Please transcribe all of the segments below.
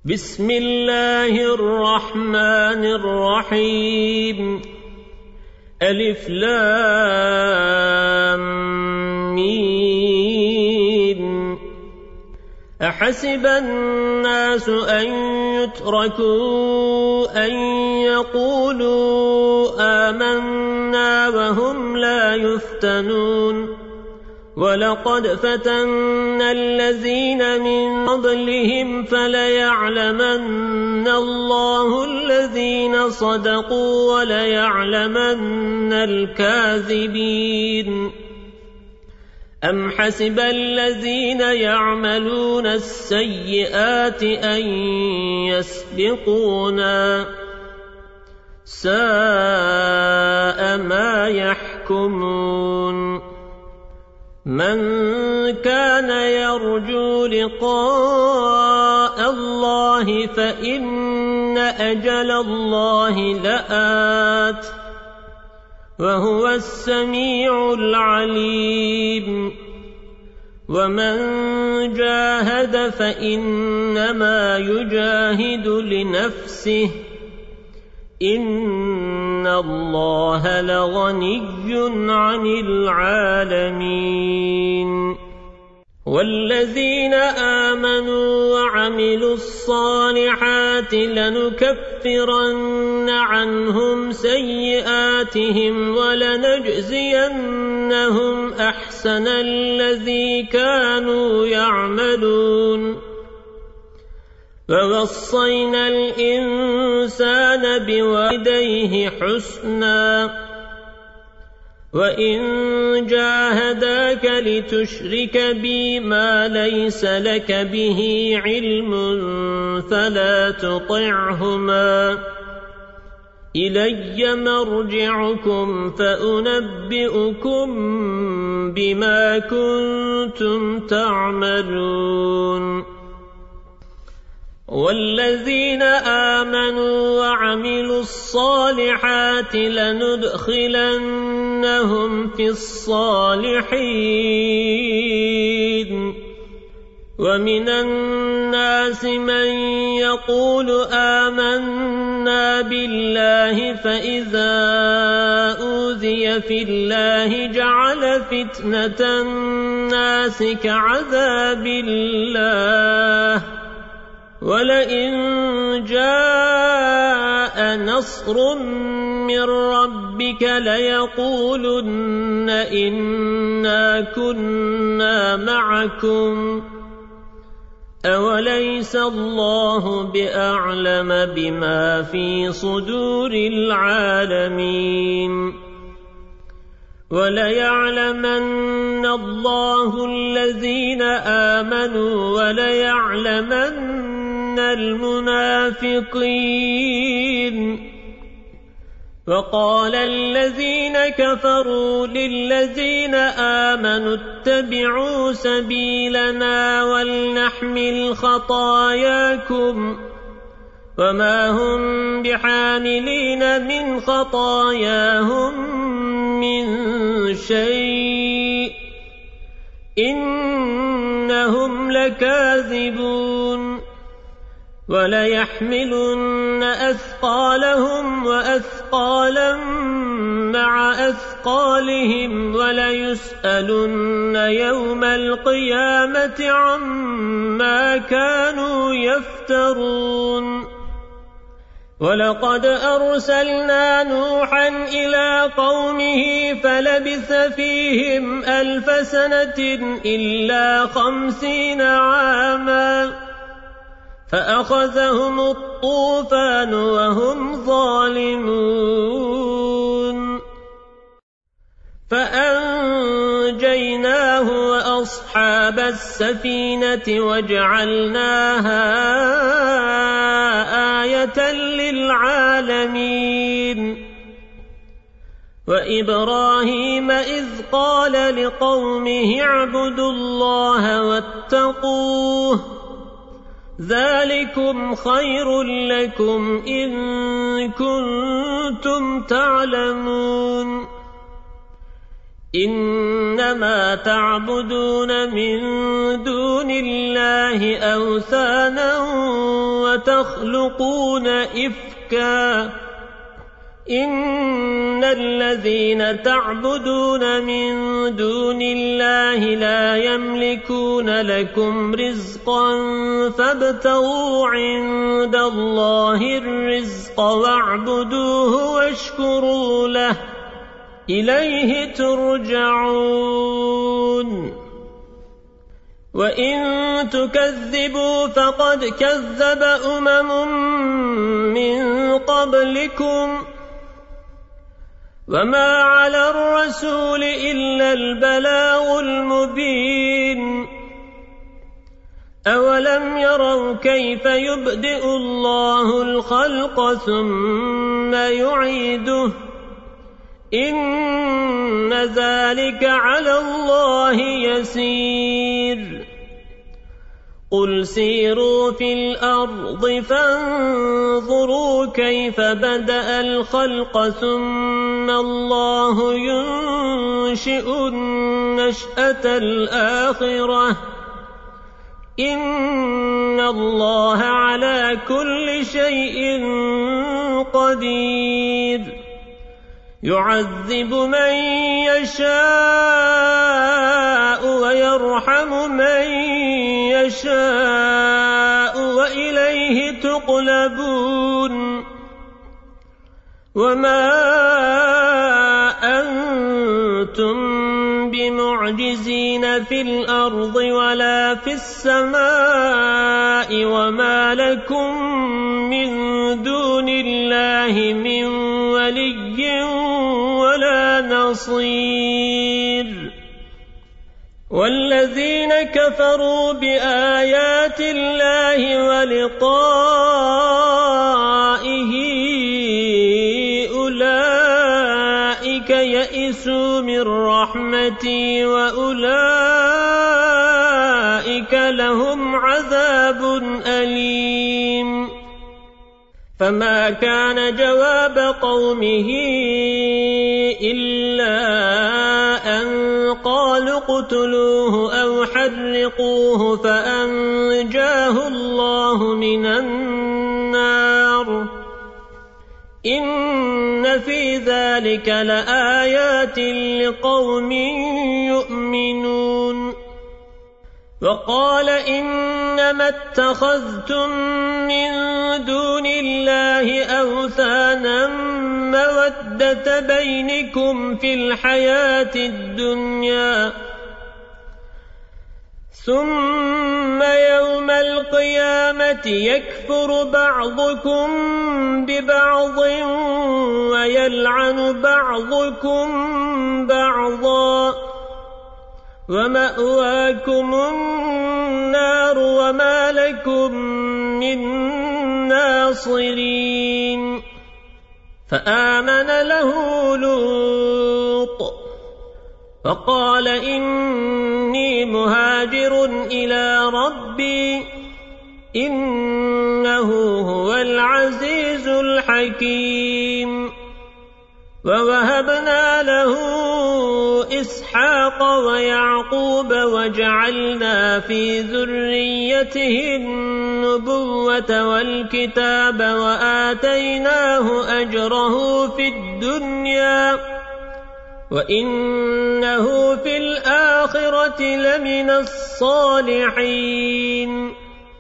بسم الله الرحمن الرحيم ألف لام ميم أحسب الناس أن يتركوا أن يقولوا آمنا وهم لا يفتنون ولقد فتنا الذين من قبلهم فليعلمن الله الذين صدقوا وليعلمن الكاذبين أم حسب الذين يعملون السيئات أن يسبقونا ساء ما يحكمون من كان يرجو لقاء الله فإن أجل الله لآت وهو السميع العليم ومن جاهد فإنما يجاهد لنفسه إن الله لغني عن العالمين والذين آمنوا وعملوا الصالحات لنكفرن عنهم سيئاتهم ولنجزينهم أحسن الذي كانوا يعملون ووصينا الإنسان بوالديه حسنا وإن جاهداك لتشرك بي ما ليس لك به علم فلا تطعهما إلي مرجعكم فأنبئكم بما كنتم تعملون والذين آمنوا وعملوا الصالحات لندخلنهم في الصالحين ومن الناس من يقول آمنا بالله فإذا أوذي في الله جعل فتنة الناس كعذاب الله ولئن جاء نصر من ربك ليقولن إنا كنا معكم أوليس الله بأعلم بما في صدور العالمين وليعلمن الله الذين آمنوا وليعلمن المنافقين وقال الذين كفروا للذين آمنوا اتبعوا سبيلنا ولنحمل خطاياكم وما هم بحاملين من خطاياهم من شيء إنهم لكاذبون وليحملن أثقالهم وأثقالا مع أثقالهم وليسألن يوم القيامة عما كانوا يفترون ولقد أرسلنا نوحا إلى قومه فلبث فيهم 1000 سنة إلا 50 عاما فأخذهم الطوفان وهم ظالمون فأنجيناه وأصحاب السفينة وجعلناها آية للعالمين وإبراهيم إذ قال لقومه اعبدوا الله واتقوه ذلكم خير لكم إن كنتم تعلمون إنما تعبدون من دون الله أوثانا وتخلقون إفكا إن الذين تعبدون من دون الله لا يملكون لكم رزقا فابتغوا عند الله الرزق واعبدوه واشكروا له إليه ترجعون وإن تكذبوا فقد كذب من قبلكم وما على الرسول إلا البلاغ المبين أولم يروا كيف يبدئ الله الخلق ثم يعيده إن ذلك على الله يسير قل سيروا في الأرض فانظروا كيف بدأ الخلق ثم الله ينشئ النشأة الآخرة إن الله على كل شيء قدير يعذب من يشاء ويرحم من يشاء وإليه تقلبون وما أنتم بمعجزين في الأرض ولا في السماء وما لكم من دون الله من ولي ولا نصير والذين كفروا بآيات الله ولقائه أولئك يئسوا من رحمتي وأولئك لهم عذاب أليم فما كان جواب قومه إلا أن قالوا اقتلوه أو حرقوه فأنجاه الله من النار إن في ذلك لآيات لقوم يؤمنون وقال إنما اتخذتم من دون الله أوثانا مودة بينكم في الحياة الدنيا ثم يوم القيامة يكفر بعضكم ببعض ويلعن بعضكم بعضا ومأواكم النار وما لكم من ناصرين فآمن له لوط فقال إني مهاجر إلى ربي إنه هو العزيز الحكيم ووهبنا له إسحاق ويعقوب وجعلنا في ذريته النبوة والكتاب وآتيناه أجره في الدنيا وإنه في الآخرة لمن الصالحين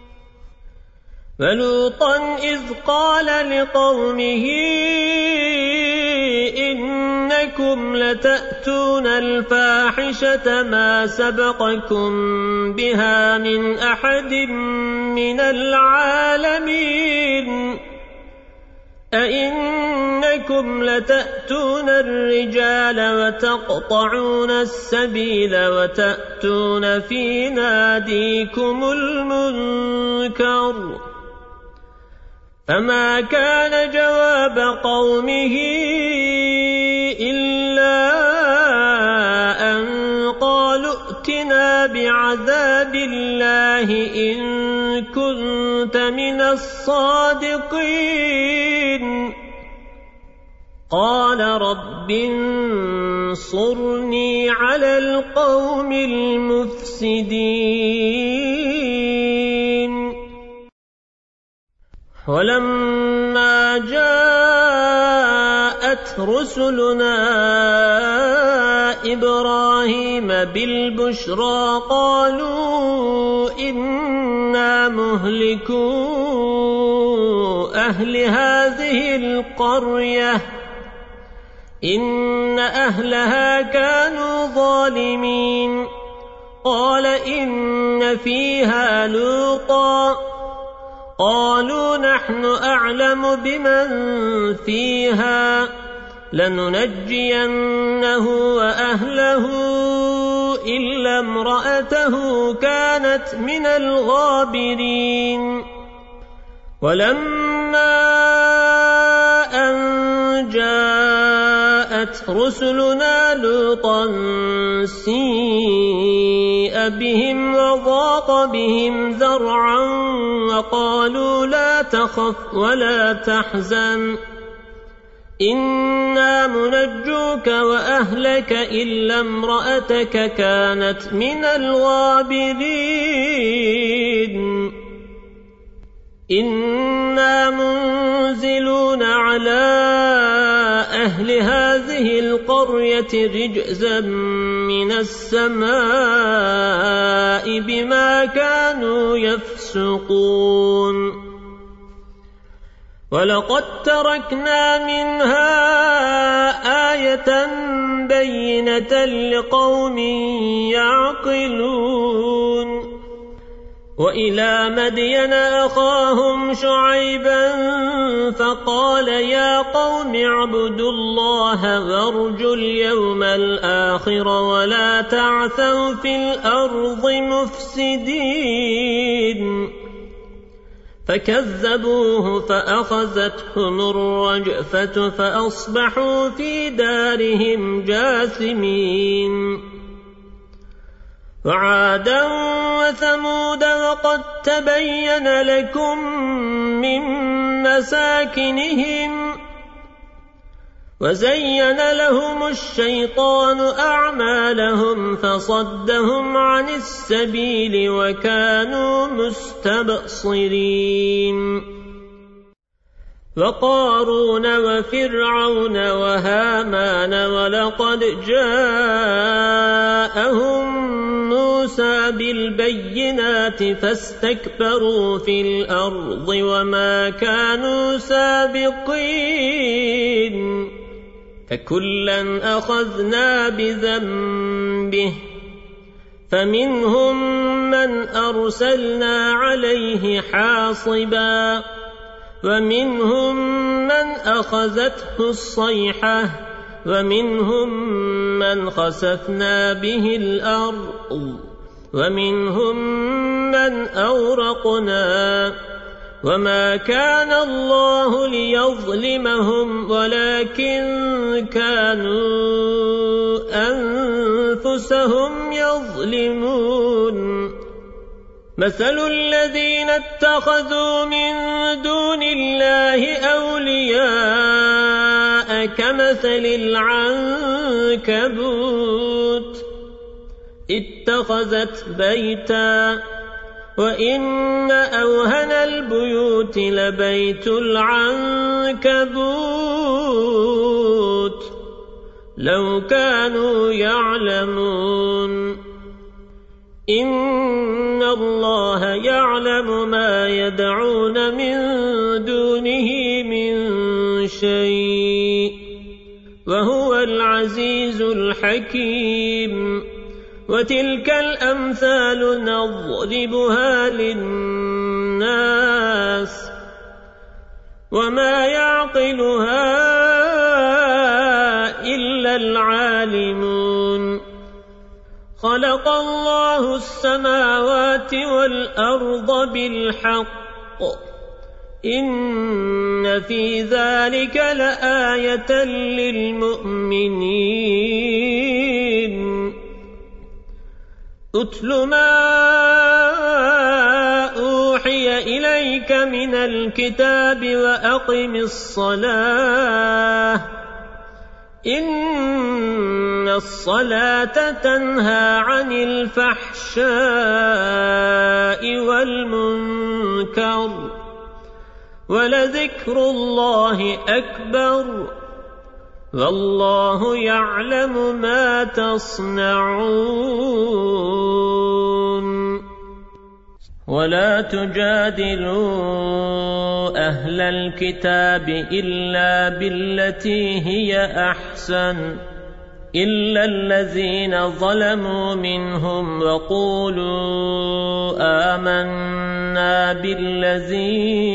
ولوطا إذ قال لقومه إنكم لتأتون الفاحشة ما سبقكم بها من أحد من العالمين أئنكم لتأتون الرجال وتقطعون السبيل وتأتون في ناديكم المنكر فما كان جواب قومه إلا أن قالوا ائتنا بعذاب الله إن كنت من الصادقين قال رب انصرني على القوم المفسدين ولما جاءت رسلنا إبراهيم بالبشرى قالوا إنا مهلكو أهل هذه القرية إن أهلها كانوا ظالمين قال إن فيها لوطا قالوا نحن أعلم بمن فيها لننجينه وأهله إلا امرأته كانت من الغابرين ولما أن جاءت رسلنا لوطا سيء بهم وضاق بهم ذرعا وقالوا لا تخف ولا تحزن إنا منجوك وأهلك إلا امرأتك كانت من الغابرين إنا منزلون على أهل هذه القرية رجزا من السماء بما كانوا يفسقون ولقد تركنا منها آية بينة لقوم يعقلون وإلى مدين أخاهم شعيبا فقال يا قوم اعبدوا الله وارجوا اليوم الآخر ولا تعثوا في الأرض مفسدين فكذبوه فأخذتهم الرجفة فأصبحوا في دارهم جاثمين وعادا وثمود وقد تبين لكم من مساكنهم وزين لهم الشيطان أعمالهم فصدهم عن السبيل وكانوا مستبصرين وقارون وفرعون وهامان ولقد جاءهم موسى بالبينات فاستكبروا في الأرض وما كانوا سابقين فكلا أخذنا بذنبه فمنهم من أرسلنا عليه حاصبا ومنهم من أخذته الصيحة ومنهم من خسفنا به الأرض ومنهم من أورقنا وما كان الله ليظلمهم ولكن كانوا أنفسهم يظلمون مثل الذين اتخذوا من دون الله أولياء كمثل العنكبوت اتخذت بيتا وإن أوهن البيوت لبيت العنكبوت لو كانوا يعلمون إن الله يعلم ما يدعون من دونه من شيء وهو العزيز الحكيم وتلك الأمثال نضربها للناس وما يعقلها إلا العالمون خلق الله السماوات والأرض بالحق إن في ذلك لآية للمؤمنين أتل ما أوحي إليك من الكتاب وأقم الصلاة إن الصلاة تنهى عن الفحشاء والمنكر ولذكر الله أكبر والله يعلم ما تصنعون ولا تجادلوا أهل الكتاب إلا بالتي هي أحسن إلا الذين ظلموا منهم وقولوا آمنا بالذي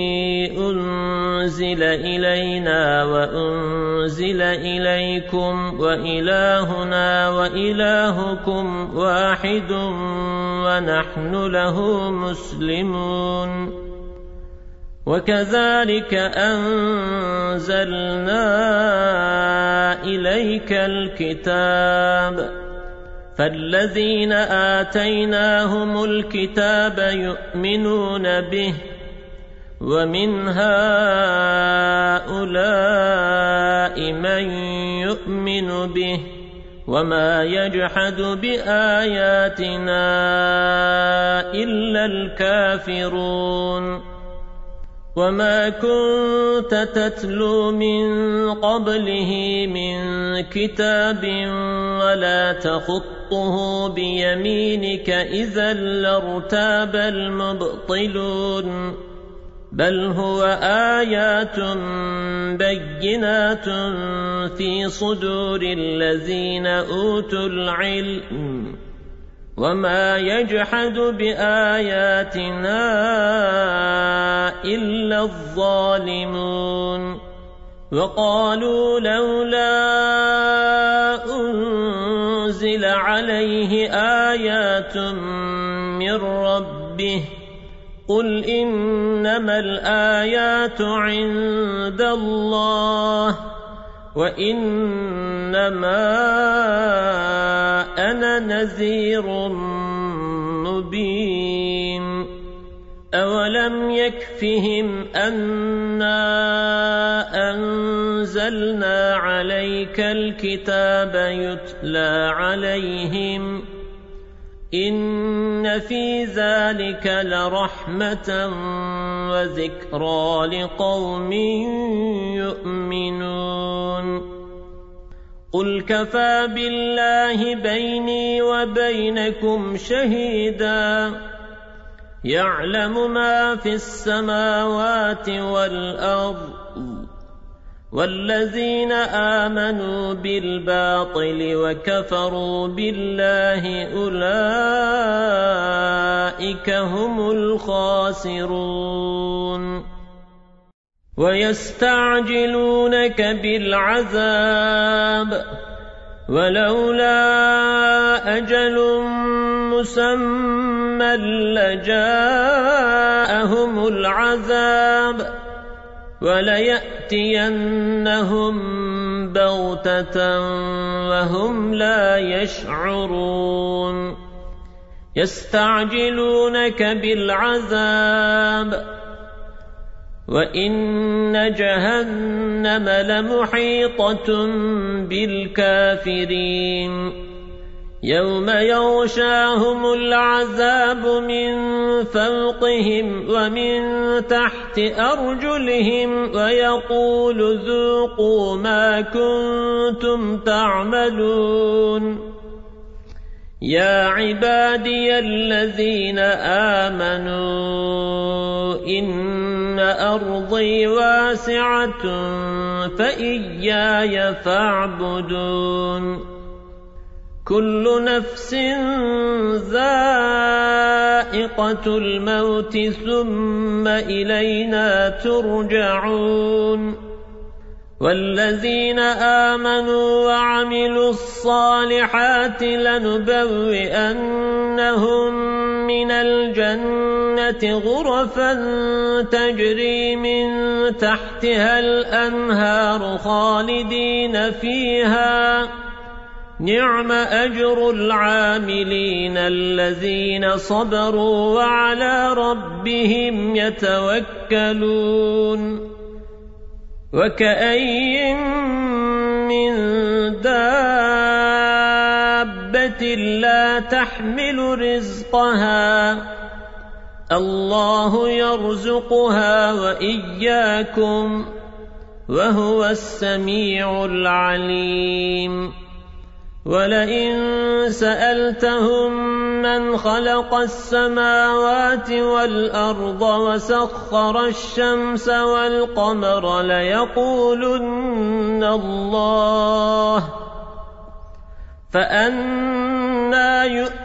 أنزل إلينا وأنزل إليكم وإلهنا وإلهكم واحد ونحن له مسلمون وكذلك أنزلنا إليك الكتاب فالذين آتيناهم الكتاب يؤمنون به ومن هؤلاء من يؤمن به وما يجحد بآياتنا إلا الكافرون وما كنت تتلو من قبله من كتاب ولا تخطه بيمينك إذا لارتاب المبطلون بل هو آيات بينات في صدور الذين أوتوا العلم وما يجحد بآياتنا إلا الظالمون وقالوا لولا أنزل عليه آيات من ربه قل إنما الآيات عند الله وإنما أنا نذير مبين أولم يكفهم أنا أنزلنا عليك الكتاب يتلى عليهم إن في ذلك لرحمة وذكرى لقوم يؤمنون قل كفى بالله بيني وبينكم شهيدا يعلم ما في السماوات والأرض والذين آمنوا بالباطل وكفروا بالله أولئك هم الخاسرون ويستعجلونك بالعذاب ولولا أجل مسمى لجاءهم العذاب وليأتينهم بغتة وهم لا يشعرون يستعجلونك بالعذاب وإن جهنم لمحيطة بالكافرين يوم يغشاهم العذاب من فوقهم ومن تحت أرجلهم ويقول ذوقوا ما كنتم تعملون يا عبادي الذين آمنوا إن أرضي واسعة فإياي فاعبدون كل نفس ذائقة الموت ثم إلينا ترجعون والذين آمنوا وعملوا الصالحات لنبوئنهم من الجنة غرفا تجري من تحتها الأنهار خالدين فيها نعم أجر العاملين الذين صبروا وعلى ربهم يتوكلون وكأين من دابة لا تحمل رزقها الله يرزقها وإياكم وهو السميع العليم ولئن سألتهم من خلق السماوات والأرض وسخر الشمس والقمر ليقولن الله فأنى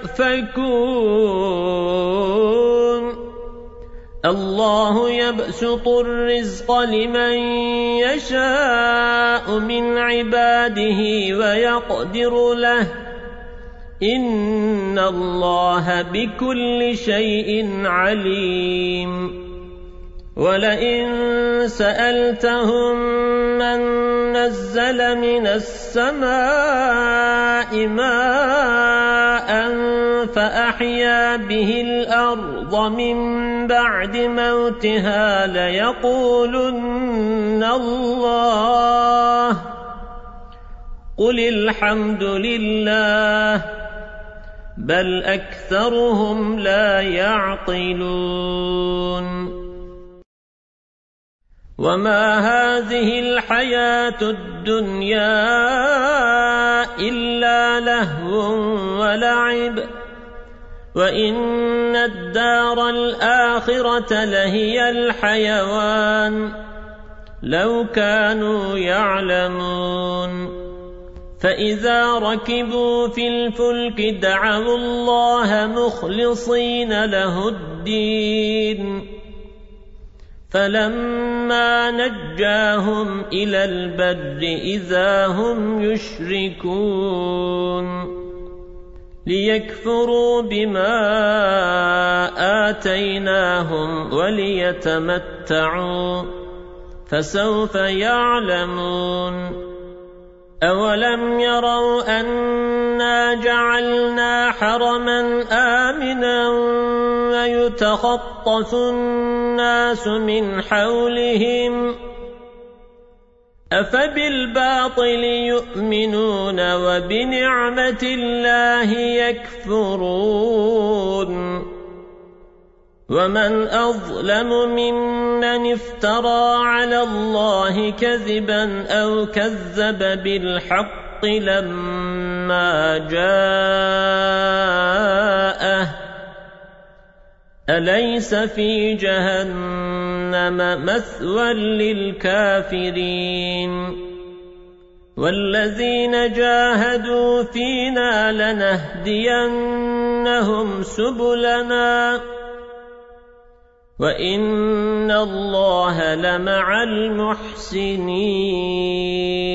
يؤفكون الله يبسط الرزق لمن يشاء من عباده ويقدر له إن الله بكل شيء عليم ولئن سألتهم من نزل من السماء ماء فأحيا به الأرض من بعد موتها ليقولن الله قل الحمد لله بل أكثرهم لا يعقلون وما هذه الحياة الدنيا إلا لهو ولعب وإن الدار الآخرة لهي الحيوان لو كانوا يعلمون فإذا ركبوا في الفلك دعوا الله مخلصين له الدين فلما نجاهم إلى البر إذا هم يشركون ليكفروا بما آتيناهم وليتمتعوا فسوف يعلمون أولم يروا أنا جعلنا حرما آمنا ويتخطف الناس من حولهم أفبالباطل يؤمنون وبنعمة الله يكفرون ومن أظلم ممن افترى على الله كذبا أو كذب بالحق لما جاءه أليس في جهنم مثوى للكافرين والذين جاهدوا فينا لنهدينهم سبلنا وإن الله لمع المحسنين